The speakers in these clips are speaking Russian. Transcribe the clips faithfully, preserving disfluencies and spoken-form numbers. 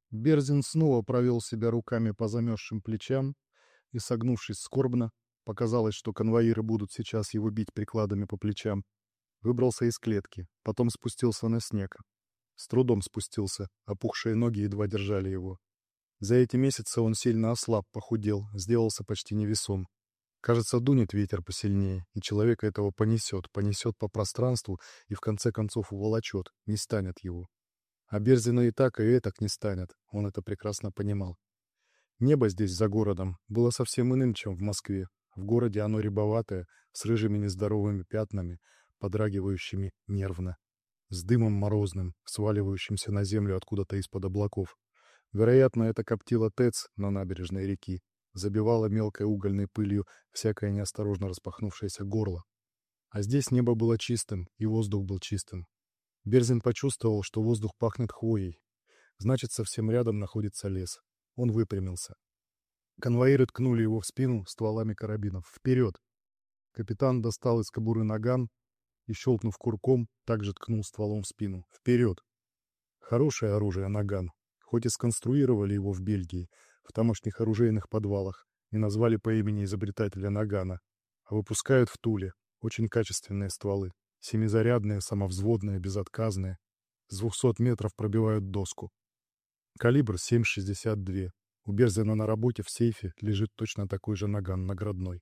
Берзин снова провел себя руками по замерзшим плечам и, согнувшись скорбно, показалось, что конвоиры будут сейчас его бить прикладами по плечам, выбрался из клетки, потом спустился на снег. С трудом спустился, опухшие ноги едва держали его. За эти месяцы он сильно ослаб, похудел, сделался почти невесом. Кажется, дунет ветер посильнее, и человека этого понесет, понесет по пространству и в конце концов уволочет, не станет его. А Берзина и так, и этак не станет, он это прекрасно понимал. Небо здесь, за городом, было совсем иным, чем в Москве. В городе оно рябоватое, с рыжими нездоровыми пятнами, подрагивающими нервно, с дымом морозным, сваливающимся на землю откуда-то из-под облаков. Вероятно, это коптила ТЭЦ на набережной реки, забивала мелкой угольной пылью всякое неосторожно распахнувшееся горло. А здесь небо было чистым, и воздух был чистым. Берзин почувствовал, что воздух пахнет хвоей. Значит, совсем рядом находится лес. Он выпрямился. Конвоиры ткнули его в спину стволами карабинов. «Вперед!» Капитан достал из кобуры наган и, щелкнув курком, также ткнул стволом в спину. «Вперед!» Хорошее оружие наган. Хоть и сконструировали его в Бельгии, в тамошних оружейных подвалах, и назвали по имени изобретателя нагана, а выпускают в Туле. Очень качественные стволы. Семизарядные, самовзводные, безотказные. С двухсот метров пробивают доску. Калибр семь шестьдесят два. У Берзина на работе в сейфе лежит точно такой же наган наградной.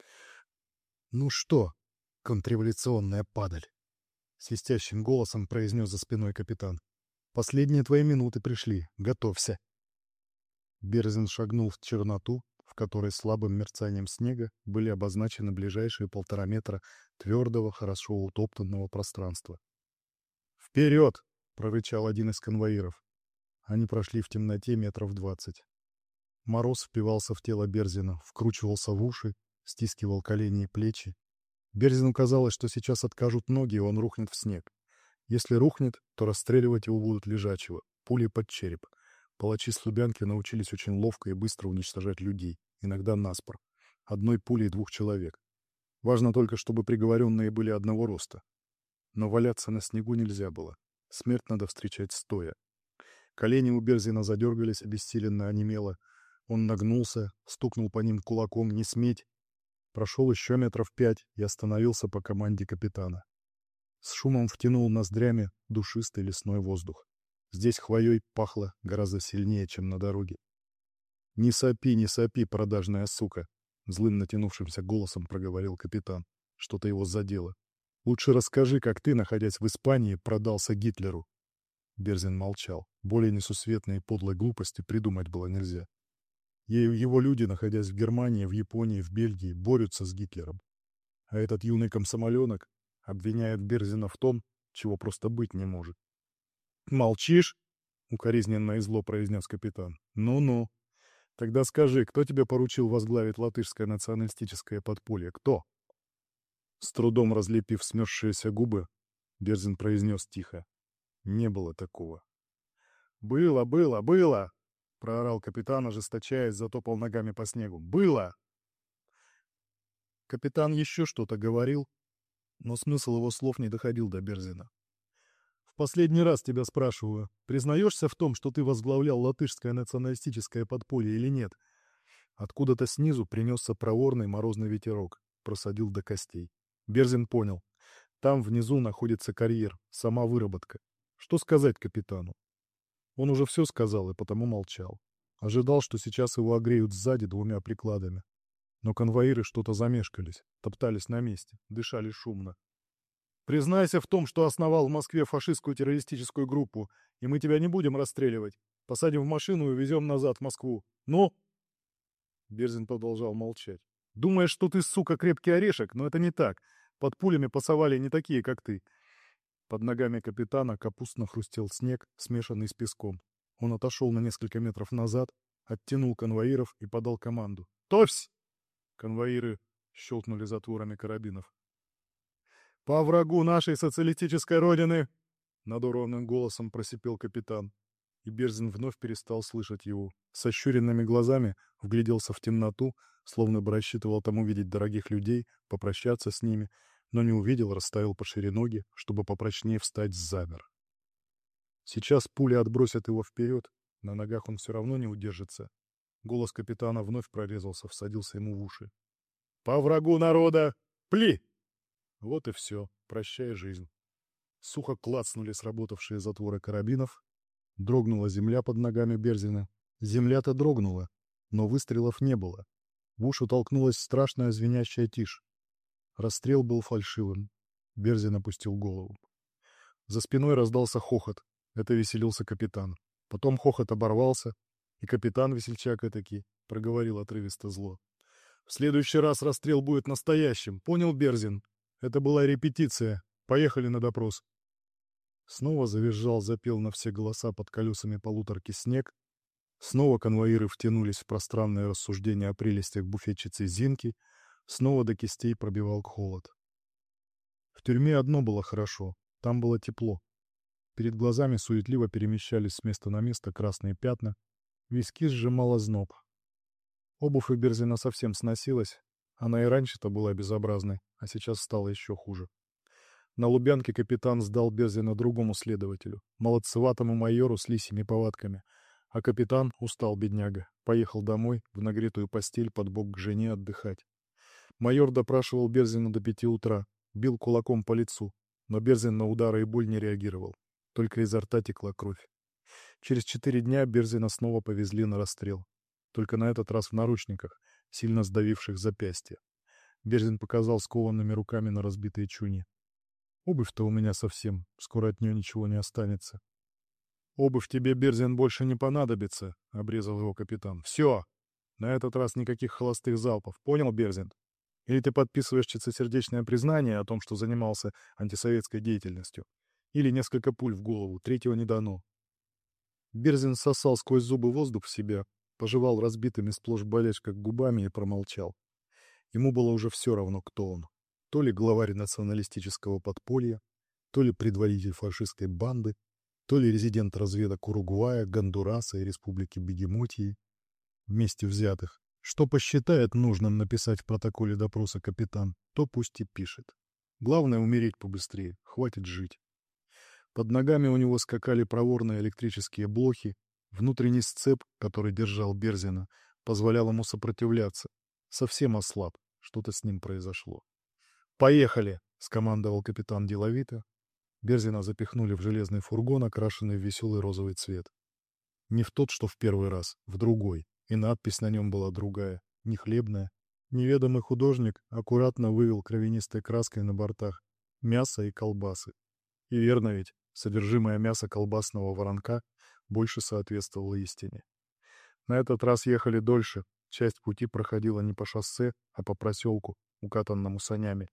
«Ну что, контрреволюционная падаль?» — свистящим голосом произнес за спиной капитан. «Последние твои минуты пришли. Готовься». Берзин шагнул в черноту, в которой слабым мерцанием снега были обозначены ближайшие полтора метра твердого, хорошо утоптанного пространства. «Вперед!» — прорычал один из конвоиров. Они прошли в темноте метров двадцать. Мороз впивался в тело Берзина, вкручивался в уши, стискивал колени и плечи. Берзину казалось, что сейчас откажут ноги, и он рухнет в снег. Если рухнет, то расстреливать его будут лежачего, пулей под череп. Палачи с Лубянки научились очень ловко и быстро уничтожать людей, иногда наспор. Одной пулей двух человек. Важно только, чтобы приговоренные были одного роста. Но валяться на снегу нельзя было. Смерть надо встречать стоя. Колени у Берзина задергались, обессиленно онемело. Он нагнулся, стукнул по ним кулаком «не сметь». Прошел еще метров пять и остановился по команде капитана. С шумом втянул ноздрями душистый лесной воздух. Здесь хвоей пахло гораздо сильнее, чем на дороге. «Не сопи, не сопи, продажная сука!» — злым натянувшимся голосом проговорил капитан. Что-то его задело. «Лучше расскажи, как ты, находясь в Испании, продался Гитлеру». Берзин молчал. Более несусветной и подлой глупости придумать было нельзя. Ею его люди, находясь в Германии, в Японии, в Бельгии, борются с Гитлером. А этот юный комсомоленок обвиняет Берзина в том, чего просто быть не может. «Молчишь?» — укоризненно и зло произнес капитан. «Ну-ну. Тогда скажи, кто тебе поручил возглавить латышское националистическое подполье? Кто?» С трудом разлепив смерзшиеся губы, Берзин произнес тихо. «Не было такого». «Было, было, было!» — проорал капитан, ожесточаясь, затопал ногами по снегу. «Было!» Капитан еще что-то говорил, но смысл его слов не доходил до Берзина. «В последний раз тебя спрашиваю, признаешься в том, что ты возглавлял латышское националистическое подполье или нет?» Откуда-то снизу принесся проворный морозный ветерок, просадил до костей. Берзин понял. Там внизу находится карьер, сама выработка. Что сказать капитану? Он уже все сказал и потому молчал. Ожидал, что сейчас его огреют сзади двумя прикладами. Но конвоиры что-то замешкались, топтались на месте, дышали шумно. «Признайся в том, что основал в Москве фашистскую террористическую группу, и мы тебя не будем расстреливать. Посадим в машину и увезем назад в Москву. Ну?» Берзин продолжал молчать. «Думаешь, что ты, сука, крепкий орешек, но это не так. Под пулями пасовали не такие, как ты». Под ногами капитана капустно хрустел снег, смешанный с песком. Он отошел на несколько метров назад, оттянул конвоиров и подал команду. «Товсь!» Конвоиры щелкнули затворами карабинов. «По врагу нашей социалистической родины!» Над ровным голосом просипел капитан. И Берзин вновь перестал слышать его. С ощуренными глазами вгляделся в темноту, словно бы рассчитывал там увидеть дорогих людей, попрощаться с ними, но не увидел, расставил пошире ноги, чтобы попрочнее встать, замер. Сейчас пули отбросят его вперед, На ногах он все равно не удержится. Голос капитана вновь прорезался, всадился ему в уши. «По врагу народа! Пли!» Вот и все. Прощай, жизнь. Сухо клацнули сработавшие затворы карабинов. Дрогнула земля под ногами Берзина. Земля-то дрогнула, но выстрелов не было. В уши толкнулась страшная звенящая тишь. Расстрел был фальшивым. Берзин опустил голову. За спиной раздался хохот. Это веселился капитан. Потом хохот оборвался, и капитан, весельчак этакий, проговорил отрывисто зло. «В следующий раз расстрел будет настоящим. Понял, Берзин? Это была репетиция. Поехали на допрос». Снова завизжал, запел на все голоса под колесами полуторки снег. Снова конвоиры втянулись в пространное рассуждение о прелестях буфетчицы Зинки. Снова до кистей пробивал холод. В тюрьме одно было хорошо. Там было тепло. Перед глазами суетливо перемещались с места на место красные пятна. Виски сжимало зноб. Обувь у Берзина совсем сносилась. Она и раньше-то была безобразной, а сейчас стало еще хуже. На Лубянке капитан сдал Берзина другому следователю, молодцеватому майору с лисьими повадками. А капитан, устал бедняга, поехал домой в нагретую постель под бок к жене отдыхать. Майор допрашивал Берзина до пяти утра, бил кулаком по лицу, но Берзин на удары и боль не реагировал. Только изо рта текла кровь. Через четыре дня Берзина снова повезли на расстрел. Только на этот раз в наручниках, сильно сдавивших запястья. Берзин показал скованными руками на разбитые чуни. «Обувь-то у меня совсем, скоро от нее ничего не останется». «Обувь тебе, Берзин, больше не понадобится», — обрезал его капитан. «Все! На этот раз никаких холостых залпов. Понял, Берзин? Или ты подписываешь чистосердечное признание о том, что занимался антисоветской деятельностью, или несколько пуль в голову, третьего не дано». Берзин сосал сквозь зубы воздух в себя, пожевал разбитыми сплошь болячках губами и промолчал. Ему было уже все равно, кто он. То ли главарь националистического подполья, то ли предводитель фашистской банды, то ли резидент разведок Уругвая, Гондураса и Республики Бегемотии, вместе взятых. Что посчитает нужным написать в протоколе допроса капитан, то пусть и пишет. Главное — умереть побыстрее, хватит жить. Под ногами у него скакали проворные электрические блохи. Внутренний сцеп, который держал Берзина, позволял ему сопротивляться. Совсем ослаб. Что-то с ним произошло. «Поехали!» — скомандовал капитан деловито. Берзина запихнули в железный фургон, окрашенный в веселый розовый цвет. Не в тот, что в первый раз, в другой. И надпись на нем была другая, не хлебная. Неведомый художник аккуратно вывел кровянистой краской на бортах мясо и колбасы. И верно ведь, содержимое мяса колбасного воронка больше соответствовало истине. На этот раз ехали дольше. Часть пути проходила не по шоссе, а по проселку, укатанному санями.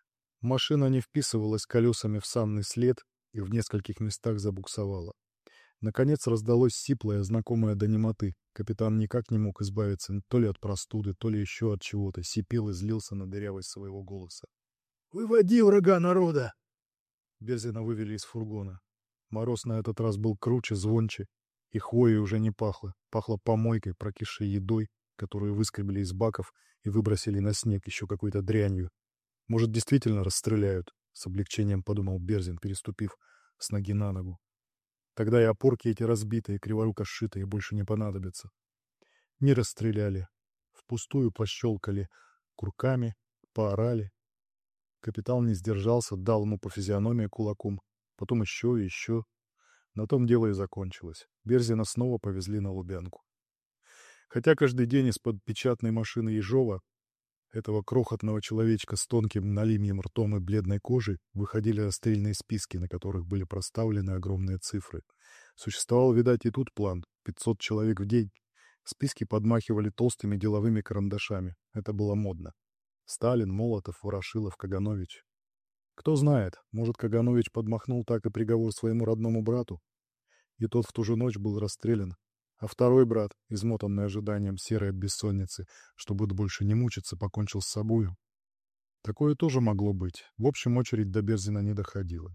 Машина не вписывалась колесами в санный след и в нескольких местах забуксовала. Наконец раздалось сиплое, знакомое до немоты. Капитан никак не мог избавиться то ли от простуды, то ли еще от чего-то. Сипел и злился на дырявость своего голоса. «Выводи врага народа!» Берзина вывели из фургона. Мороз на этот раз был круче, звонче, и хвоей уже не пахло. Пахло помойкой, прокисшей едой, которую выскребли из баков и выбросили на снег еще какой-то дрянью. Может, действительно расстреляют, с облегчением подумал Берзин, переступив с ноги на ногу. Тогда и опорки эти разбитые, криворуко сшитые, больше не понадобятся. Не расстреляли. Впустую пощелкали курками, поорали. Капитан не сдержался, дал ему по физиономии кулаком, потом еще и еще. На том дело и закончилось. Берзина снова повезли на Лубянку. Хотя каждый день из-под печатной машины Ежова, этого крохотного человечка с тонким налимьем ртом и бледной кожей, выходили расстрельные списки, на которых были проставлены огромные цифры. Существовал, видать, и тут план — пятьсот человек в день. Списки подмахивали толстыми деловыми карандашами. Это было модно. Сталин, Молотов, Ворошилов, Каганович. Кто знает, может, Каганович подмахнул так и приговор своему родному брату. И тот в ту же ночь был расстрелян. А второй брат, измотанный ожиданием серой от бессонницы, чтобы больше не мучиться, покончил с собою. Такое тоже могло быть. В общем, очередь до Берзина не доходила.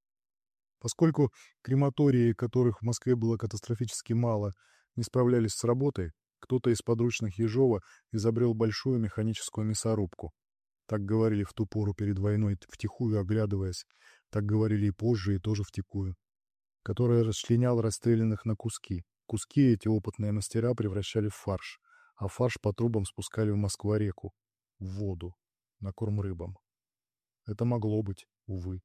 Поскольку крематории, которых в Москве было катастрофически мало, не справлялись с работой, кто-то из подручных Ежова изобрел большую механическую мясорубку. Так говорили в ту пору перед войной, втихую оглядываясь. Так говорили и позже, и тоже втихую. Которая расчленяла расстрелянных на куски. Куски эти опытные мастера превращали в фарш, а фарш по трубам спускали в Москва-реку, в воду, на корм рыбам. Это могло быть, увы.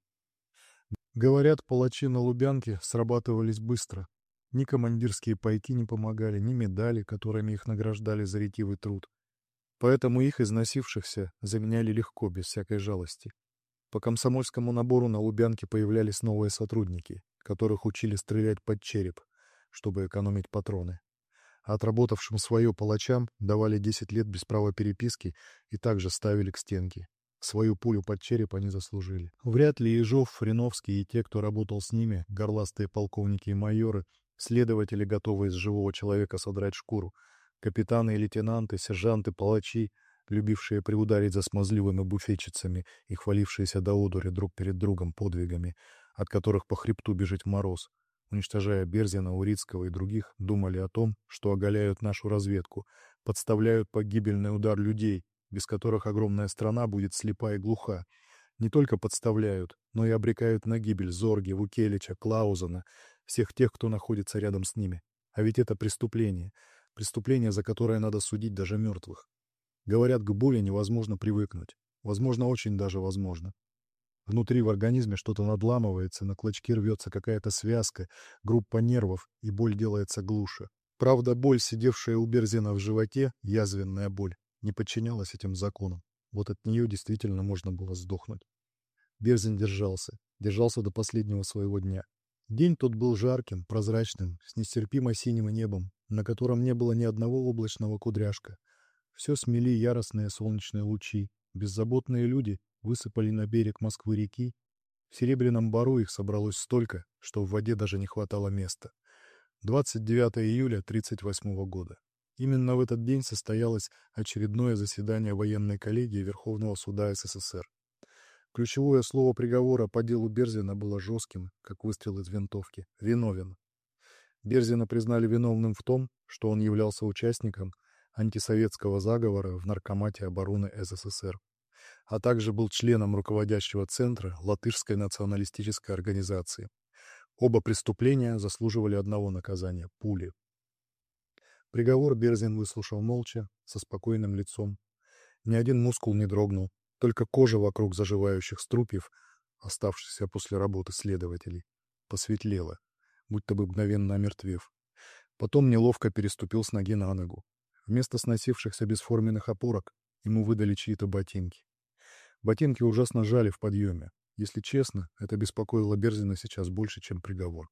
Говорят, палачи на Лубянке срабатывались быстро. Ни командирские пайки не помогали, ни медали, которыми их награждали за ретивый труд. Поэтому их, износившихся, заменяли легко, без всякой жалости. По комсомольскому набору на Лубянке появлялись новые сотрудники, которых учили стрелять под череп, чтобы экономить патроны. А отработавшим свое палачам давали десять лет без права переписки и также ставили к стенке. Свою пулю под череп они заслужили. Вряд ли Ежов, Фриновский и те, кто работал с ними, горластые полковники и майоры, следователи, готовые из живого человека содрать шкуру, капитаны и лейтенанты, сержанты, палачи, любившие приударить за смазливыми буфетчицами и хвалившиеся до одури друг перед другом подвигами, от которых по хребту бежит мороз, уничтожая Берзина, Урицкого и других, думали о том, что оголяют нашу разведку, подставляют под гибельный удар людей, без которых огромная страна будет слепа и глуха. Не только подставляют, но и обрекают на гибель Зорге, Вукелича, Клаузена, всех тех, кто находится рядом с ними. А ведь это преступление. Преступление, за которое надо судить даже мертвых. Говорят, к боли невозможно привыкнуть. Возможно, очень даже возможно. Внутри в организме что-то надламывается, на клочки рвется какая-то связка, группа нервов, и боль делается глуше. Правда, боль, сидевшая у Берзина в животе, язвенная боль, не подчинялась этим законам. Вот от нее действительно можно было сдохнуть. Берзин держался. Держался до последнего своего дня. День тот был жарким, прозрачным, с нестерпимо синим небом, на котором не было ни одного облачного кудряшка. Все смели яростные солнечные лучи. Беззаботные люди высыпали на берег Москвы-реки. В Серебряном Бару их собралось столько, что в воде даже не хватало места. двадцать девятого июля тридцать восьмого года. Именно в этот день состоялось очередное заседание военной коллегии Верховного суда СССР. Ключевое слово приговора по делу Берзина было жестким, как выстрел из винтовки. Виновен. Берзина признали виновным в том, что он являлся участником антисоветского заговора в Наркомате обороны СССР, а также был членом руководящего центра Латышской националистической организации. Оба преступления заслуживали одного наказания – пули. Приговор Берзин выслушал молча, со спокойным лицом. Ни один мускул не дрогнул, только кожа вокруг заживающих струпьев, оставшихся после работы следователей, посветлела, будто бы мгновенно омертвев. Потом неловко переступил с ноги на ногу. Вместо сносившихся бесформенных опорок ему выдали чьи-то ботинки. Ботинки ужасно жали в подъеме. Если честно, это беспокоило Берзина сейчас больше, чем приговор.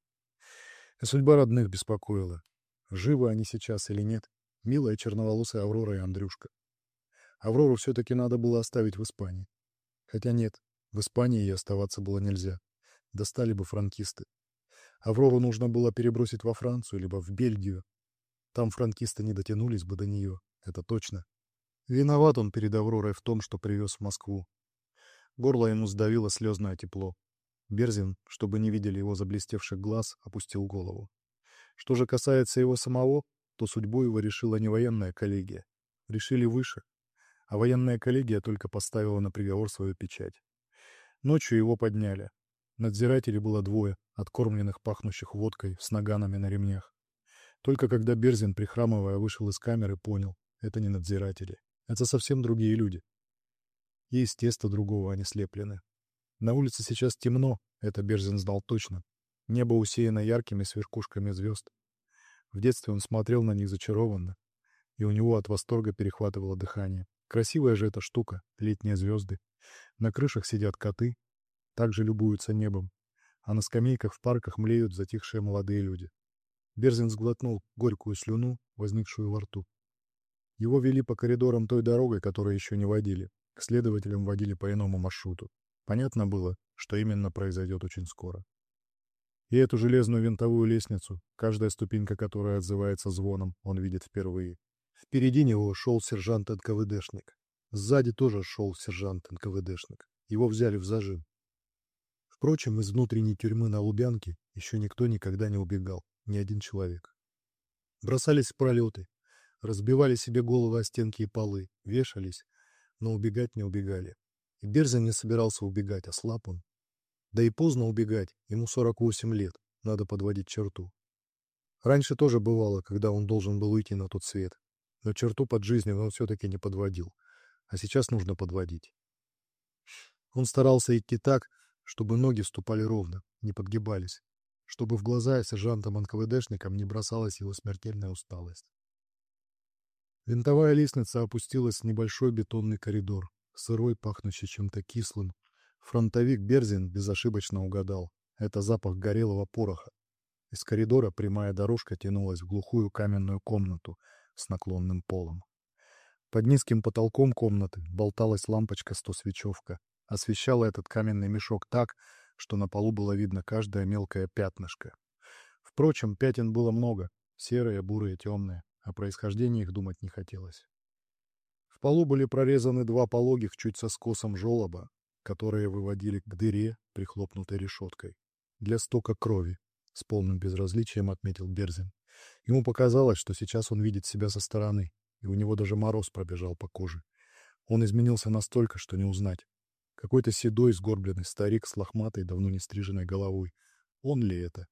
И судьба родных беспокоила. Живы они сейчас или нет? Милая черноволосая Аврора и Андрюшка. Аврору все-таки надо было оставить в Испании. Хотя нет, в Испании ей оставаться было нельзя. Достали бы франкисты. Аврору нужно было перебросить во Францию, либо в Бельгию. Там франкисты не дотянулись бы до нее, это точно. Виноват он перед Авророй в том, что привез в Москву. Горло ему сдавило слезное тепло. Берзин, чтобы не видели его заблестевших глаз, опустил голову. Что же касается его самого, то судьбу его решила не военная коллегия. Решили выше. А военная коллегия только поставила на приговор свою печать. Ночью его подняли. Надзирателей было двое, откормленных, пахнущих водкой, с наганами на ремнях. Только когда Берзин, прихрамывая, вышел из камеры, понял — это не надзиратели. Это совсем другие люди. И из теста другого они слеплены. На улице сейчас темно, это Берзин знал точно. Небо усеяно яркими сверкушками звезд. В детстве он смотрел на них зачарованно, и у него от восторга перехватывало дыхание. Красивая же эта штука, летние звезды. На крышах сидят коты, также любуются небом, а на скамейках в парках млеют затихшие молодые люди. Берзин сглотнул горькую слюну, возникшую во рту. Его вели по коридорам той дорогой, которой еще не водили. К следователям водили по иному маршруту. Понятно было, что именно произойдет очень скоро. И эту железную винтовую лестницу, каждая ступенька которой отзывается звоном, он видит впервые. Впереди него шел сержант-эн ка вэ дэшник. Сзади тоже шел сержант-эн ка вэ дэшник. Его взяли в зажим. Впрочем, из внутренней тюрьмы на Лубянке еще никто никогда не убегал, ни один человек. Бросались в пролеты, разбивали себе головы о стенки и полы, вешались, но убегать не убегали. И Берзин не собирался убегать, а слаб он. Да и поздно убегать, ему сорок восемь лет, надо подводить черту. Раньше тоже бывало, когда он должен был уйти на тот свет. Но черту под жизнью он все-таки не подводил. А сейчас нужно подводить. Он старался идти так, чтобы ноги ступали ровно, не подгибались, чтобы в глаза сержантам-эн ка вэ дэшникам не бросалась его смертельная усталость. Винтовая лестница опустилась в небольшой бетонный коридор, сырой, пахнущий чем-то кислым. Фронтовик Берзин безошибочно угадал. Это запах горелого пороха. Из коридора прямая дорожка тянулась в глухую каменную комнату с наклонным полом. Под низким потолком комнаты болталась лампочка-стосвечевка. Освещала этот каменный мешок так, что на полу было видно каждое мелкое пятнышко. Впрочем, пятен было много, серые, бурые, темные. О происхождении их думать не хотелось. В полу были прорезаны два пологих чуть со скосом желоба, которые выводили к дыре, прихлопнутой решеткой. Для стока крови, с полным безразличием отметил Берзин. Ему показалось, что сейчас он видит себя со стороны, и у него даже мороз пробежал по коже. Он изменился настолько, что не узнать. Какой-то седой, сгорбленный старик с лохматой, давно не стриженной головой. Он ли это?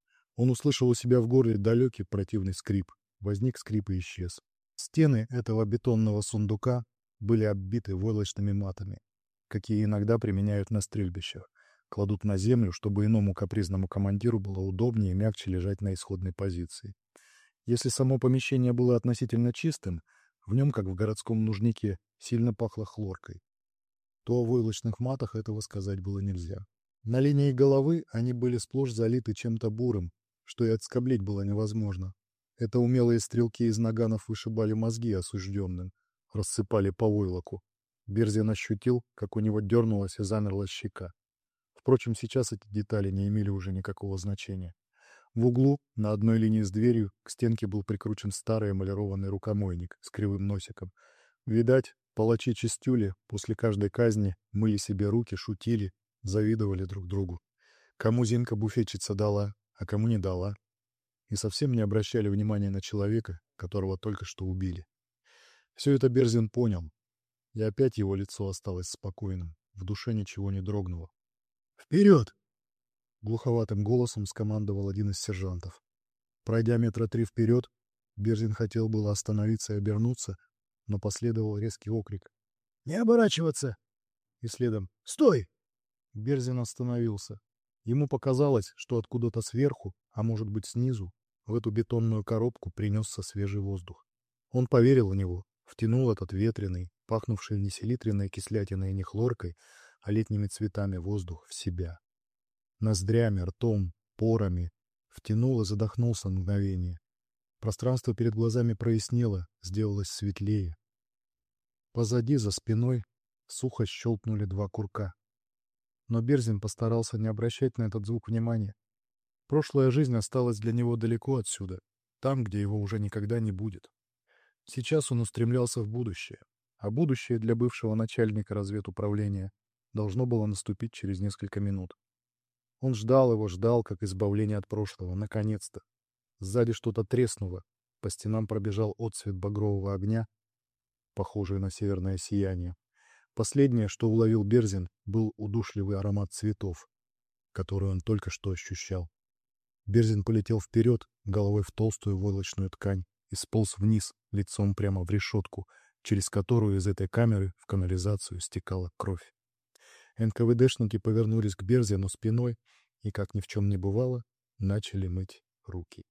Он услышал у себя в горле далекий противный скрип. Возник скрип и исчез. Стены этого бетонного сундука были оббиты войлочными матами, какие иногда применяют на стрельбищах. Кладут на землю, чтобы иному капризному командиру было удобнее и мягче лежать на исходной позиции. Если само помещение было относительно чистым, в нем, как в городском нужнике, сильно пахло хлоркой. То о войлочных матах этого сказать было нельзя. На линии головы они были сплошь залиты чем-то бурым, что и отскоблить было невозможно. Это умелые стрелки из наганов вышибали мозги осужденным, рассыпали по войлоку. Берзин ощутил, как у него дернулась и замерла щека. Впрочем, сейчас эти детали не имели уже никакого значения. В углу, на одной линии с дверью, к стенке был прикручен старый эмалированный рукомойник с кривым носиком. Видать, палачи-чистюли после каждой казни мыли себе руки, шутили, завидовали друг другу. Кому Зинка-буфетчица дала, а кому не дала. И совсем не обращали внимания на человека, которого только что убили. Все это Берзин понял, и опять его лицо осталось спокойным, в душе ничего не дрогнуло. «Вперед!» — глуховатым голосом скомандовал один из сержантов. Пройдя метра три вперед, Берзин хотел было остановиться и обернуться, но последовал резкий окрик. «Не оборачиваться!» И следом «Стой!» Берзин остановился. Ему показалось, что откуда-то сверху, а может быть снизу, в эту бетонную коробку принесся свежий воздух. Он поверил в него, втянул этот ветреный, пахнувший не селитренной кислятиной и не хлоркой, а летними цветами воздух в себя. Ноздрями, ртом, порами втянул и задохнулся на мгновение. Пространство перед глазами прояснело, сделалось светлее. Позади, за спиной, сухо щелкнули два курка. Но Берзин постарался не обращать на этот звук внимания. Прошлая жизнь осталась для него далеко отсюда, там, где его уже никогда не будет. Сейчас он устремлялся в будущее, а будущее для бывшего начальника разведуправления должно было наступить через несколько минут. Он ждал его, ждал, как избавление от прошлого, наконец-то. Сзади что-то треснуло, по стенам пробежал отсвет багрового огня, похожий на северное сияние. Последнее, что уловил Берзин, был удушливый аромат цветов, который он только что ощущал. Берзин полетел вперед, головой в толстую войлочную ткань, и сполз вниз, лицом прямо в решетку, через которую из этой камеры в канализацию стекала кровь. эн ка вэ дэшники повернулись к Берзину спиной и, как ни в чем не бывало, начали мыть руки.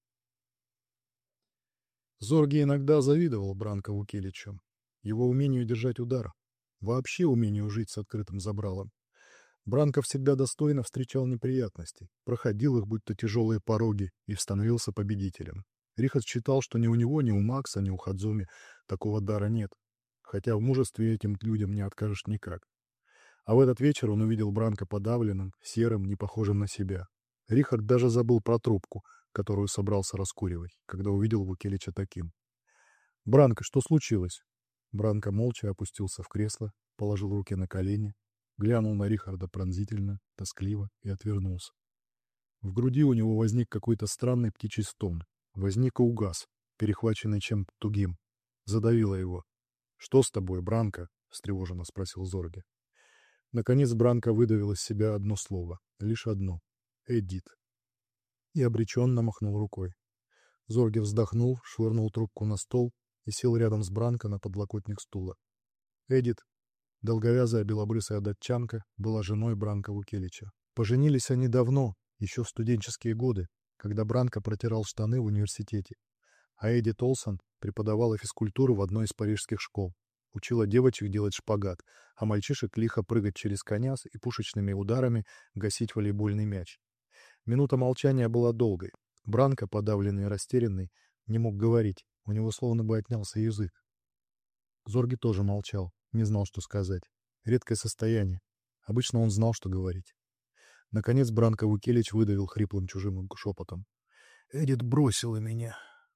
Зорги иногда завидовал Бранкову Киличу, его умению держать удар, вообще умению жить с открытым забралом. Бранко всегда достойно встречал неприятности, проходил их, будто тяжелые пороги, и становился победителем. Рихард считал, что ни у него, ни у Макса, ни у Хадзуми такого дара нет, хотя в мужестве этим людям не откажешь никак. А в этот вечер он увидел Бранко подавленным, серым, не похожим на себя. Рихард даже забыл про трубку, которую собрался раскуривать, когда увидел Вукелича таким. «Бранко, что случилось?» Бранко молча опустился в кресло, положил руки на колени, глянул на Рихарда пронзительно, тоскливо и отвернулся. В груди у него возник какой-то странный птичий стон. Возник и угас, перехваченный чем-то тугим. Задавило его. «Что с тобой, Бранко?» — встревоженно спросил Зорге. Наконец Бранко выдавил из себя одно слово, лишь одно — «Эдит». И обреченно махнул рукой. Зорге вздохнул, швырнул трубку на стол и сел рядом с Бранко на подлокотник стула. Эдит, долговязая белобрысая датчанка, была женой Бранко Вукелича. Поженились они давно, еще в студенческие годы, когда Бранко протирал штаны в университете. А Эдит Олсон преподавала физкультуру в одной из парижских школ. Учила девочек делать шпагат, а мальчишек лихо прыгать через коня и пушечными ударами гасить волейбольный мяч. Минута молчания была долгой. Бранко, подавленный и растерянный, не мог говорить, у него словно бы отнялся язык. Зорге тоже молчал, не знал, что сказать. Редкое состояние. Обычно он знал, что говорить. Наконец Бранко Вукелич выдавил хриплым чужим шепотом. «Эдит бросила меня».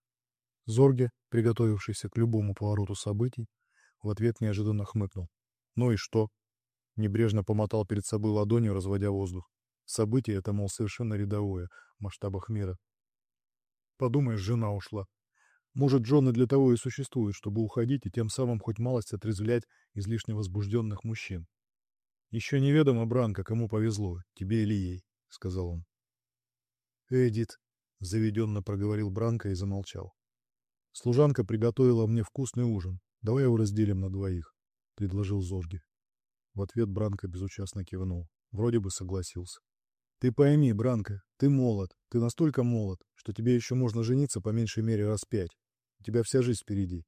Зорге, приготовившийся к любому повороту событий, в ответ неожиданно хмыкнул. «Ну и что?» Небрежно помотал перед собой ладонью, разводя воздух. Событие это, мол, совершенно рядовое, в масштабах мира. Подумаешь, жена ушла. Может, жены для того и существуют, чтобы уходить и тем самым хоть малость отрезвлять излишне возбужденных мужчин. «Еще неведомо, Бранко, кому повезло, тебе или ей», — сказал он. «Эдит», — заведенно проговорил Бранко и замолчал. «Служанка приготовила мне вкусный ужин. Давай его разделим на двоих», — предложил Зорге. В ответ Бранко безучастно кивнул. Вроде бы согласился. «Ты пойми, Бранко, ты молод, ты настолько молод, что тебе еще можно жениться по меньшей мере раз пять. У тебя вся жизнь впереди».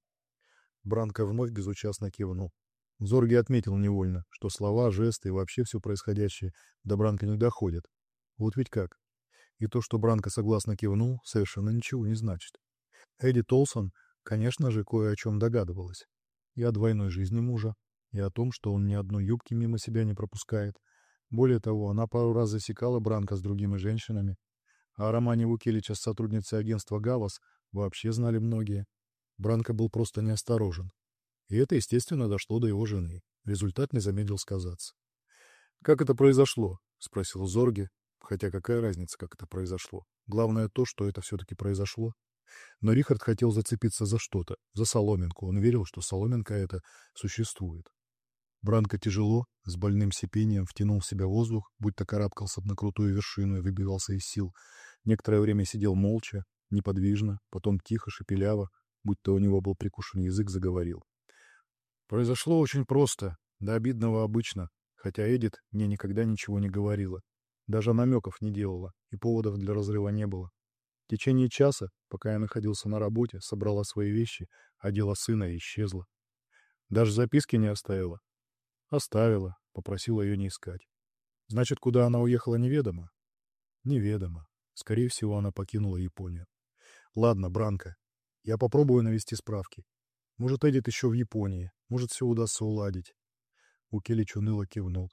Бранко вновь безучастно кивнул. Зорге отметил невольно, что слова, жесты и вообще все происходящее до Бранко не доходят. Вот ведь как. И то, что Бранко согласно кивнул, совершенно ничего не значит. Эдит Олсон, конечно же, кое о чем догадывалась. И о двойной жизни мужа, и о том, что он ни одной юбки мимо себя не пропускает. Более того, она пару раз засекала Бранко с другими женщинами. А о романе Вукелича с сотрудницей агентства «Гавас» вообще знали многие. Бранко был просто неосторожен. И это, естественно, дошло до его жены. Результат не замедлил сказаться. «Как это произошло?» — спросил Зорге. Хотя какая разница, как это произошло? Главное то, что это все-таки произошло. Но Рихард хотел зацепиться за что-то, за соломинку. Он верил, что соломинка эта существует. Бранко тяжело, с больным сипением втянул в себя воздух, будто карабкался на крутую вершину и выбивался из сил. Некоторое время сидел молча, неподвижно, потом тихо, шепеляво, будто у него был прикушен язык, заговорил. «Произошло очень просто, до обидного обычно, хотя Эдит мне никогда ничего не говорила. Даже намеков не делала, и поводов для разрыва не было. В течение часа, пока я находился на работе, собрала свои вещи, одела сына и исчезла. Даже записки не оставила. Оставила, попросила ее не искать. Значит, куда она уехала, неведомо? Неведомо. Скорее всего, она покинула Японию. Ладно, Бранко, я попробую навести справки. Может, Эдит еще в Японии, может, все удастся уладить. Вукелич уныло кивнул.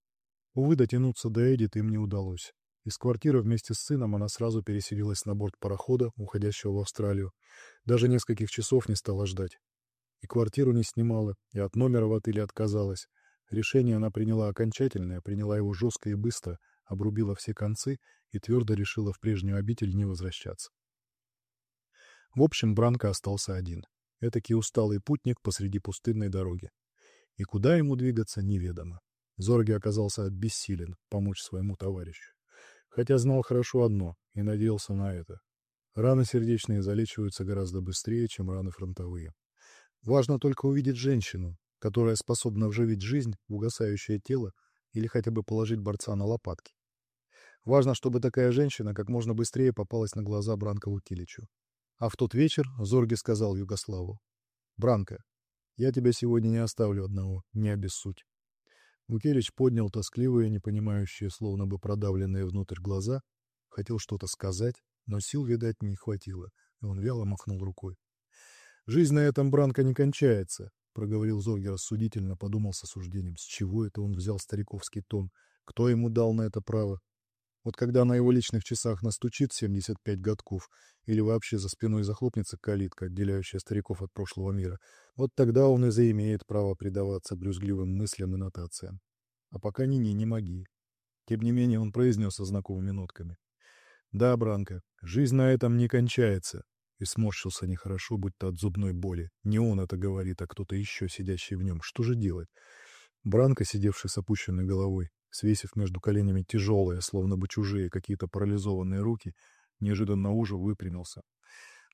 Увы, дотянуться до Эдит им не удалось. Из квартиры вместе с сыном она сразу переселилась на борт парохода, уходящего в Австралию. Даже нескольких часов не стала ждать. И квартиру не снимала, и от номера в отеле отказалась. Решение она приняла окончательное, приняла его жестко и быстро, обрубила все концы и твердо решила в прежнюю обитель не возвращаться. В общем, Бранко остался один. Этакий усталый путник посреди пустынной дороги. И куда ему двигаться, неведомо. Зорге оказался бессилен помочь своему товарищу. Хотя знал хорошо одно и надеялся на это. Раны сердечные залечиваются гораздо быстрее, чем раны фронтовые. Важно только увидеть женщину, которая способна вживить жизнь в угасающее тело или хотя бы положить борца на лопатки. Важно, чтобы такая женщина как можно быстрее попалась на глаза Бранко Вукеличу. А в тот вечер Зорге сказал Югославу: «Бранко, я тебя сегодня не оставлю одного, не обессудь». Вукелич поднял тоскливые, непонимающие, словно бы продавленные внутрь глаза, хотел что-то сказать, но сил, видать, не хватило, и он вяло махнул рукой. «Жизнь на этом, Бранко, не кончается», — проговорил Зорге рассудительно, подумал с осуждением. С чего это он взял стариковский тон? Кто ему дал на это право? Вот когда на его личных часах настучит семьдесят пять годков или вообще за спиной захлопнется калитка, отделяющая стариков от прошлого мира, вот тогда он и заимеет право предаваться брюзгливым мыслям и нотациям. А пока ни-ни, не моги. Тем не менее он произнес со знакомыми нотками: «Да, Бранко, жизнь на этом не кончается». И сморщился нехорошо, будто от зубной боли. Не он это говорит, а кто-то еще, сидящий в нем. Что же делать? Бранко, сидевший с опущенной головой, свесив между коленями тяжелые, словно бы чужие, какие-то парализованные руки, неожиданно уже выпрямился.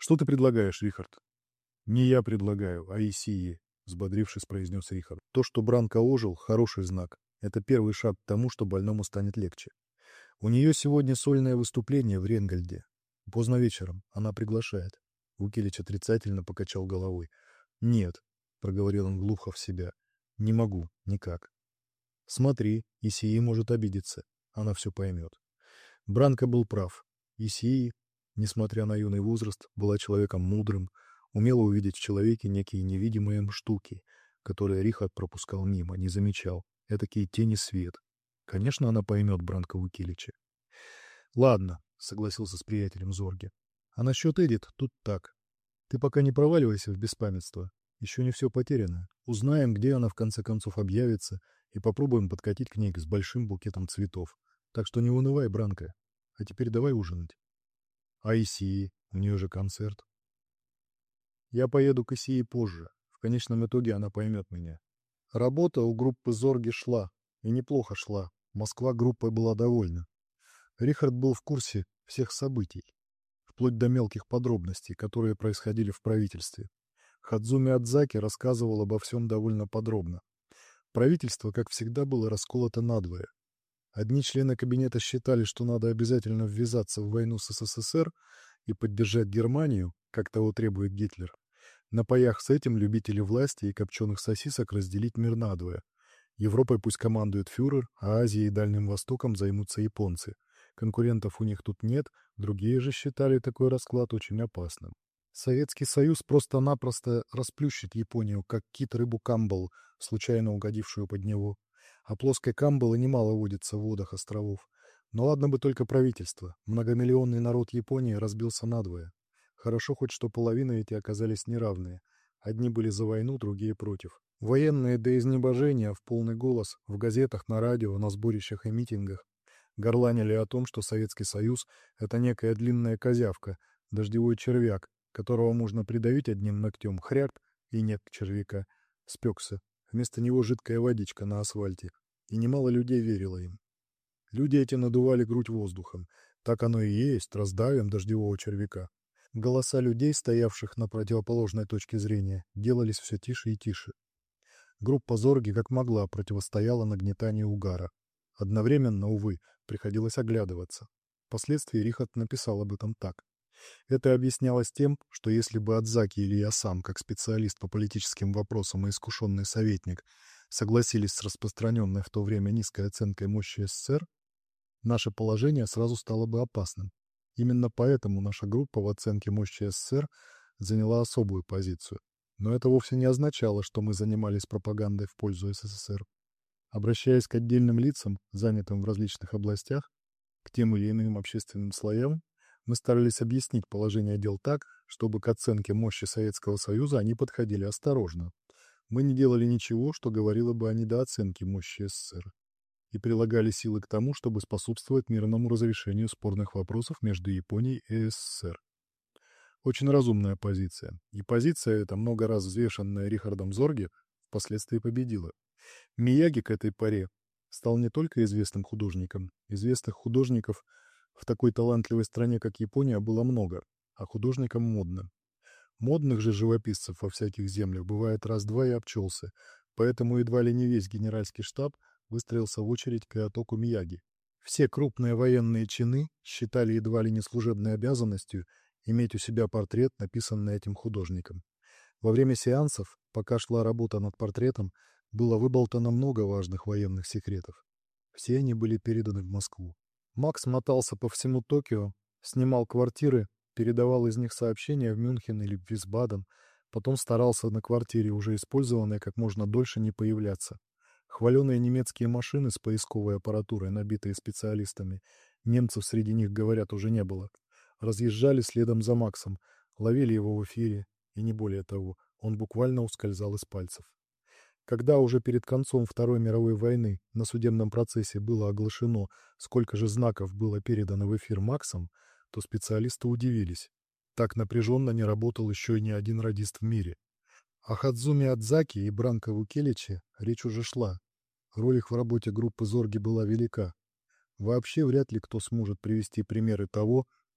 «Что ты предлагаешь, Рихард?» «Не я предлагаю, а Исии», — взбодрившись, произнес Рихард. «То, что Бранко ожил, хороший знак. Это первый шаг к тому, что больному станет легче. У нее сегодня сольное выступление в Ренгольде. Поздно вечером. Она приглашает». Вукелич отрицательно покачал головой. «Нет», — проговорил он глухо в себя, — «не могу, никак». «Смотри, Исии может обидеться. Она все поймет». Бранко был прав. Исии, несмотря на юный возраст, была человеком мудрым, умела увидеть в человеке некие невидимые им штуки, которые Рихард пропускал мимо, не замечал. Этакие тени свет. Конечно, она поймет Бранко Вукелича. «Ладно», — согласился с приятелем Зорге. «А насчет Эдит тут так. Ты пока не проваливайся в беспамятство. Еще не все потеряно. Узнаем, где она в конце концов объявится, и попробуем подкатить к ней с большим букетом цветов. Так что не унывай, Бранко. А теперь давай ужинать». «А Исии? У нее же концерт». «Я поеду к Исии позже. В конечном итоге она поймет меня». Работа у группы Зорги шла. И неплохо шла. Москва группой была довольна. Рихард был в курсе всех событий, вплоть до мелких подробностей, которые происходили в правительстве. Хадзуми Адзаки рассказывал обо всем довольно подробно. Правительство, как всегда, было расколото надвое. Одни члены кабинета считали, что надо обязательно ввязаться в войну с СССР и поддержать Германию, как того требует Гитлер. На паях с этим любители власти и копченых сосисок разделить мир надвое. Европой пусть командует фюрер, а Азией и Дальним Востоком займутся японцы. Конкурентов у них тут нет, другие же считали такой расклад очень опасным. Советский Союз просто-напросто расплющит Японию, как кит рыбу камбал, случайно угодившую под него. А плоской камбалы немало водится в водах островов. Но ладно бы только правительство. Многомиллионный народ Японии разбился надвое. Хорошо хоть, что половины эти оказались неравные. Одни были за войну, другие против. Военные до изнеможения в полный голос в газетах, на радио, на сборищах и митингах горланили о том, что Советский Союз — это некая длинная козявка, дождевой червяк, которого можно придавить одним ногтем, хряк, и нет червяка, спекся. Вместо него жидкая водичка на асфальте. И немало людей верило им. Люди эти надували грудь воздухом. Так оно и есть, раздавим дождевого червяка. Голоса людей, стоявших на противоположной точке зрения, делались все тише и тише. Группа Зорги как могла противостояла нагнетанию угара. Одновременно, увы, приходилось оглядываться. Впоследствии Рихард написал об этом так. Это объяснялось тем, что если бы Адзаки или я сам, как специалист по политическим вопросам и искушенный советник, согласились с распространенной в то время низкой оценкой мощи СССР, наше положение сразу стало бы опасным. Именно поэтому наша группа в оценке мощи СССР заняла особую позицию. Но это вовсе не означало, что мы занимались пропагандой в пользу СССР. Обращаясь к отдельным лицам, занятым в различных областях, к тем или иным общественным слоям, мы старались объяснить положение дел так, чтобы к оценке мощи Советского Союза они подходили осторожно. Мы не делали ничего, что говорило бы о недооценке мощи СССР, и прилагали силы к тому, чтобы способствовать мирному разрешению спорных вопросов между Японией и СССР. Очень разумная позиция. И позиция эта, много раз взвешенная Рихардом Зорге, впоследствии победила. Мияги к этой поре стал не только известным художником. Известных художников в такой талантливой стране, как Япония, было много, а художникам модно. Модных же живописцев во всяких землях бывает раз-два и обчелся, поэтому едва ли не весь генеральский штаб выстроился в очередь к Иотоку Мияги. Все крупные военные чины считали едва ли не служебной обязанностью иметь у себя портрет, написанный этим художником. Во время сеансов, пока шла работа над портретом, было выболтано много важных военных секретов. Все они были переданы в Москву. Макс мотался по всему Токио, снимал квартиры, передавал из них сообщения в Мюнхен или в Висбаден, потом старался на квартире, уже использованной, как можно дольше не появляться. Хваленые немецкие машины с поисковой аппаратурой, набитые специалистами, немцев среди них, говорят, уже не было, разъезжали следом за Максом, ловили его в эфире, и не более того, он буквально ускользал из пальцев. Когда уже перед концом Второй мировой войны на судебном процессе было оглашено, сколько же знаков было передано в эфир Максом, то специалисты удивились. Так напряженно не работал еще и ни один радист в мире. О Хадзуми Адзаки и Бранко Вукеличе речь уже шла. Роль их в работе группы Зорги была велика. Вообще вряд ли кто сможет привести примеры того,